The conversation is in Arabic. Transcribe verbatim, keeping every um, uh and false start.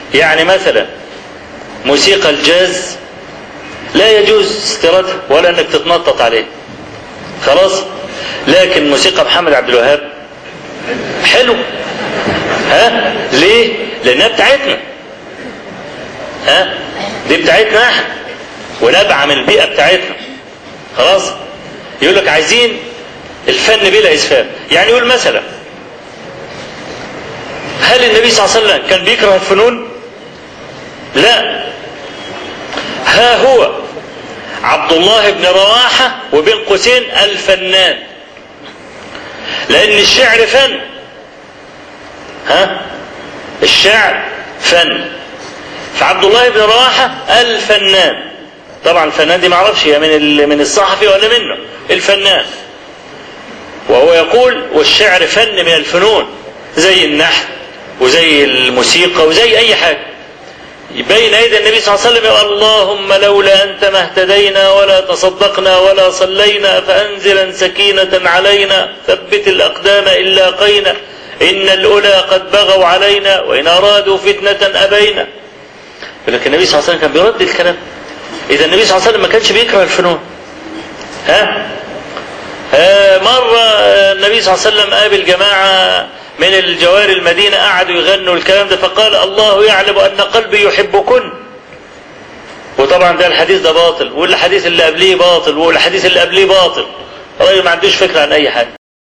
يعني مثلا موسيقى الجاز لا يجوز استيرادها ولا انك تتنطط عليه، خلاص. لكن موسيقى محمد عبد الوهاب حلو، ها؟ ليه؟ لانها بتاعتنا، ها؟ دي بتاعتنا احنا ونبع من البيئة بتاعتنا، خلاص. يقول لك عايزين الفن بلا اسفاف. يعني يقول مثلا هل النبي صلى الله عليه وسلم كان بيكره الفنون؟ لا. ها هو عبد الله بن رواحة وبين قوسين الفنان، لان الشعر فن، ها؟ الشعر فن. فعبد الله بن رواحة الفنان، طبعا الفنان دي معرفش هي من من الصحفي ولا منه، الفنان. وهو يقول والشعر فن من الفنون زي النحت وزي الموسيقى وزي اي حاجة. بين ايدي النبي صلى الله عليه وسلم يقول اللهم لولا انت ما اهتدينا ولا تصدقنا ولا صلينا فانزلا سكينة علينا ثبت الاقدام ان لاقينا ان الاولى قد بغوا علينا وان ارادوا فتنة ابينا. لكن النبي صلى الله عليه وسلم كان بيرد الكلام. اذا النبي صلى الله عليه وسلم ما كانش بيكره الفنون، ها؟ آه مرة النبي صلى الله عليه وسلم قابل جماعة من الجوار المدينة قعدوا يغنوا الكلام ده، فقال الله يعلم ان قلبي يحبكن. وطبعا ده الحديث ده باطل، والحديث اللي قبليه باطل، والحديث اللي قبليه باطل. الراجل ما عندوش فكرة عن اي حاجة.